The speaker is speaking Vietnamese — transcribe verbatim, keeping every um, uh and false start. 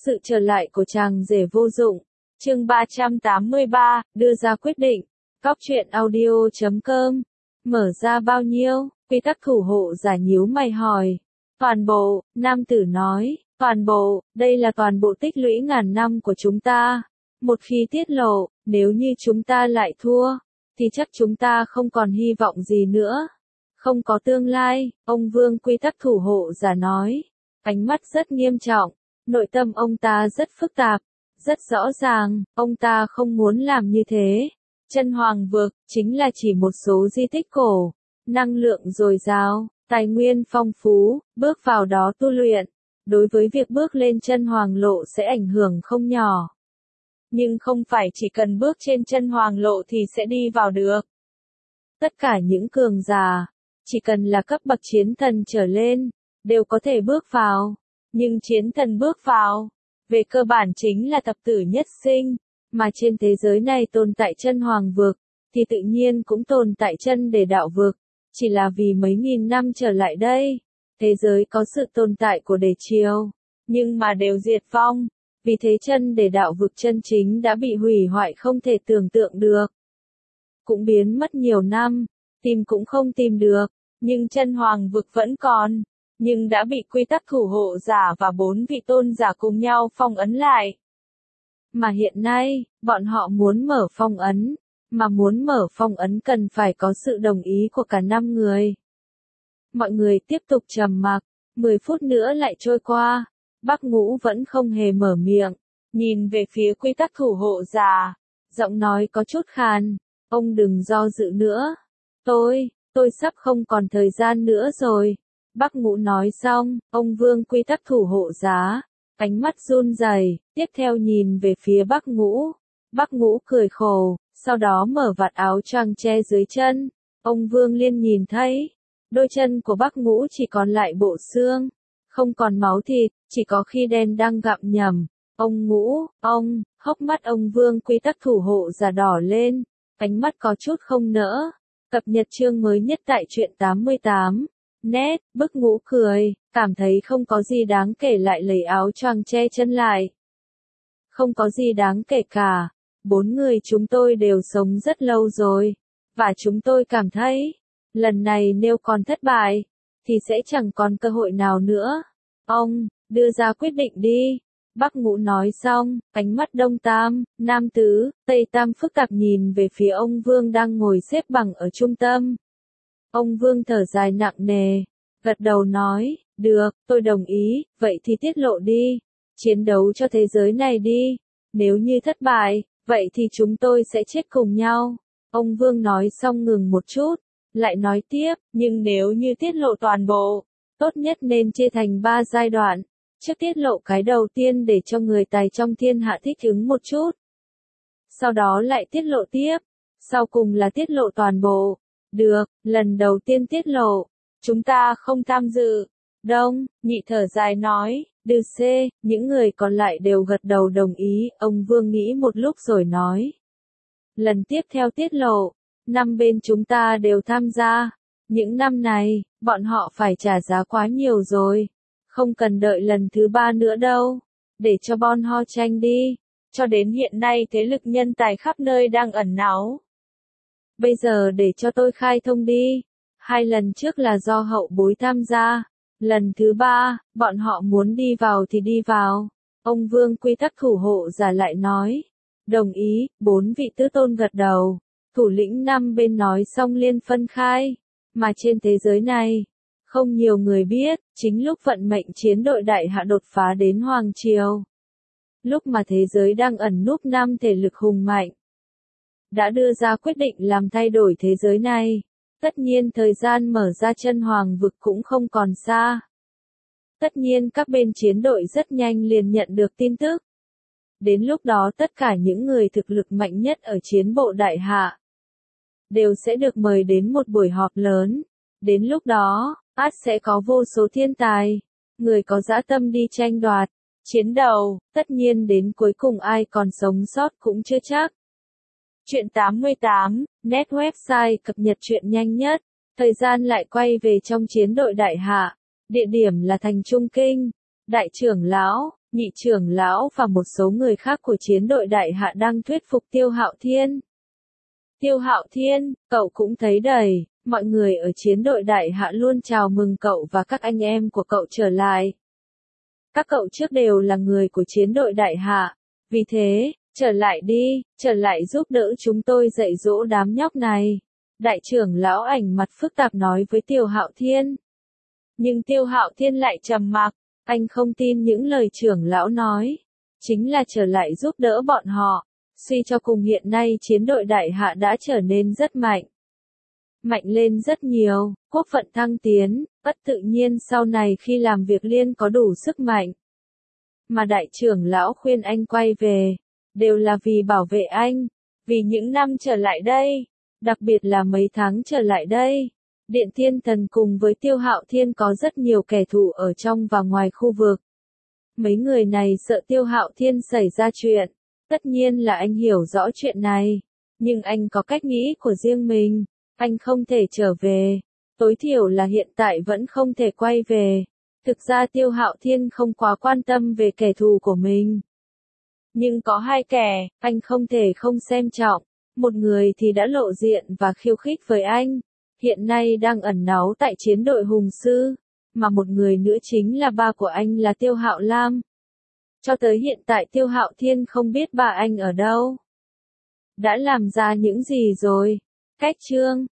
Sự trở lại của chàng rể vô dụng. Chương ba trăm tám mươi ba, đưa ra quyết định. Cóc truyện audio chấm com. Mở ra bao nhiêu? Quy tắc thủ hộ giả nhíu mày hỏi. Toàn bộ, nam tử nói, toàn bộ, đây là toàn bộ tích lũy ngàn năm của chúng ta. Một khi tiết lộ, nếu như chúng ta lại thua, thì chắc chúng ta không còn hy vọng gì nữa. Không có tương lai, ông Vương quy tắc thủ hộ giả nói. Ánh mắt rất nghiêm trọng, nội tâm ông ta rất phức tạp, rất rõ ràng, ông ta không muốn làm như thế. Chân Hoàng vực chính là chỉ một số di tích cổ, năng lượng dồi dào, tài nguyên phong phú, bước vào đó tu luyện, đối với việc bước lên chân hoàng lộ sẽ ảnh hưởng không nhỏ. Nhưng không phải chỉ cần bước trên chân hoàng lộ thì sẽ đi vào được. Tất cả những cường giả, chỉ cần là cấp bậc chiến thần trở lên, đều có thể bước vào. Nhưng chiến thần bước vào, về cơ bản chính là thập tử nhất sinh, mà trên thế giới này tồn tại chân hoàng vực, thì tự nhiên cũng tồn tại chân để đạo vực. Chỉ là vì mấy nghìn năm trở lại đây, thế giới có sự tồn tại của đế triều, nhưng mà đều diệt vong, vì thế chân để đạo vực chân chính đã bị hủy hoại không thể tưởng tượng được. Cũng biến mất nhiều năm, tìm cũng không tìm được, nhưng chân hoàng vực vẫn còn, nhưng đã bị quy tắc thủ hộ giả và bốn vị tôn giả cùng nhau phong ấn lại. Mà hiện nay, bọn họ muốn mở phong ấn, mà muốn mở phong ấn cần phải có sự đồng ý của cả năm người. Mọi người tiếp tục trầm mặc, mười phút nữa lại trôi qua, Bắc Ngũ vẫn không hề mở miệng, nhìn về phía quy tắc thủ hộ giả, giọng nói có chút khàn, ông đừng do dự nữa, tôi, tôi sắp không còn thời gian nữa rồi. Bắc Ngũ nói xong, ông Vương quy tắc thủ hộ giá, ánh mắt run rẩy, tiếp theo nhìn về phía Bắc Ngũ. Bắc Ngũ cười khổ, sau đó mở vạt áo choàng che dưới chân. Ông Vương Liên nhìn thấy, đôi chân của Bắc Ngũ chỉ còn lại bộ xương, không còn máu thịt, chỉ có khi đen đang gặm nhầm. Ông Ngũ, ông, hốc mắt ông Vương quy tắc thủ hộ giả đỏ lên, ánh mắt có chút không nỡ. Cập nhật chương mới nhất tại truyện tám mươi tám. Nét, bức Ngũ cười, cảm thấy không có gì đáng kể lại lấy áo choàng che chân lại. Không có gì đáng kể cả, bốn người chúng tôi đều sống rất lâu rồi, và chúng tôi cảm thấy, lần này nếu còn thất bại, thì sẽ chẳng còn cơ hội nào nữa. Ông, đưa ra quyết định đi. Bắc Ngũ nói xong, ánh mắt Đông Tam, Nam Tứ, Tây Tam phức tạp nhìn về phía ông Vương đang ngồi xếp bằng ở trung tâm. Ông Vương thở dài nặng nề, gật đầu nói, được, tôi đồng ý, vậy thì tiết lộ đi, chiến đấu cho thế giới này đi, nếu như thất bại, vậy thì chúng tôi sẽ chết cùng nhau. Ông Vương nói xong ngừng một chút, lại nói tiếp, nhưng nếu như tiết lộ toàn bộ, tốt nhất nên chia thành ba giai đoạn, trước tiết lộ cái đầu tiên để cho người tài trong thiên hạ thích ứng một chút. Sau đó lại tiết lộ tiếp, sau cùng là tiết lộ toàn bộ. Được, lần đầu tiên tiết lộ, chúng ta không tham dự. Đông, Nhị thở dài nói, Đừ C, những người còn lại đều gật đầu đồng ý, ông Vương nghĩ một lúc rồi nói. Lần tiếp theo tiết lộ, năm bên chúng ta đều tham gia. Những năm này, bọn họ phải trả giá quá nhiều rồi. Không cần đợi lần thứ ba nữa đâu. Để cho bọn họ tranh đi. Cho đến hiện nay thế lực nhân tài khắp nơi đang ẩn náu. Bây giờ để cho tôi khai thông đi. Hai lần trước là do hậu bối tham gia. Lần thứ ba, bọn họ muốn đi vào thì đi vào. Ông Vương quy tắc thủ hộ giả lại nói. Đồng ý, bốn vị tứ tôn gật đầu. Thủ lĩnh năm bên nói xong liên phân khai. Mà trên thế giới này, không nhiều người biết, chính lúc vận mệnh chiến đội đại hạ đột phá đến Hoàng Triều. Lúc mà thế giới đang ẩn núp năm thể lực hùng mạnh. Đã đưa ra quyết định làm thay đổi thế giới này. Tất nhiên thời gian mở ra chân hoàng vực cũng không còn xa. Tất nhiên các bên chiến đội rất nhanh liền nhận được tin tức. Đến lúc đó tất cả những người thực lực mạnh nhất ở chiến bộ đại hạ đều sẽ được mời đến một buổi họp lớn. Đến lúc đó, ắt sẽ có vô số thiên tài, người có dã tâm đi tranh đoạt, chiến đầu, tất nhiên đến cuối cùng ai còn sống sót cũng chưa chắc. Truyện tám mươi tám, net website cập nhật truyện nhanh nhất, thời gian lại quay về trong chiến đội đại hạ, địa điểm là thành Trung Kinh, đại trưởng lão, nhị trưởng lão và một số người khác của chiến đội đại hạ đang thuyết phục Tiêu Hạo Thiên. Tiêu Hạo Thiên, cậu cũng thấy đầy, mọi người ở chiến đội đại hạ luôn chào mừng cậu và các anh em của cậu trở lại. Các cậu trước đều là người của chiến đội đại hạ, vì thế, trở lại đi, trở lại giúp đỡ chúng tôi dạy dỗ đám nhóc này. Đại trưởng lão ảnh mặt phức tạp nói với Tiêu Hạo Thiên. Nhưng Tiêu Hạo Thiên lại trầm mặc, anh không tin những lời trưởng lão nói. Chính là trở lại giúp đỡ bọn họ. Suy cho cùng hiện nay chiến đội đại hạ đã trở nên rất mạnh. Mạnh lên rất nhiều, quốc phận thăng tiến, bất tự nhiên sau này khi làm việc liên có đủ sức mạnh. Mà đại trưởng lão khuyên anh quay về, đều là vì bảo vệ anh, vì những năm trở lại đây, đặc biệt là mấy tháng trở lại đây. Điện Thiên Thần cùng với Tiêu Hạo Thiên có rất nhiều kẻ thù ở trong và ngoài khu vực. Mấy người này sợ Tiêu Hạo Thiên xảy ra chuyện. Tất nhiên là anh hiểu rõ chuyện này, nhưng anh có cách nghĩ của riêng mình, anh không thể trở về, tối thiểu là hiện tại vẫn không thể quay về. Thực ra Tiêu Hạo Thiên không quá quan tâm về kẻ thù của mình. Nhưng có hai kẻ, anh không thể không xem trọng, một người thì đã lộ diện và khiêu khích với anh, hiện nay đang ẩn náu tại chiến đội Hùng Sư, mà một người nữa chính là ba của anh là Tiêu Hạo Lam. Cho tới hiện tại Tiêu Hạo Thiên không biết bà anh ở đâu. Đã làm ra những gì rồi? Cách chương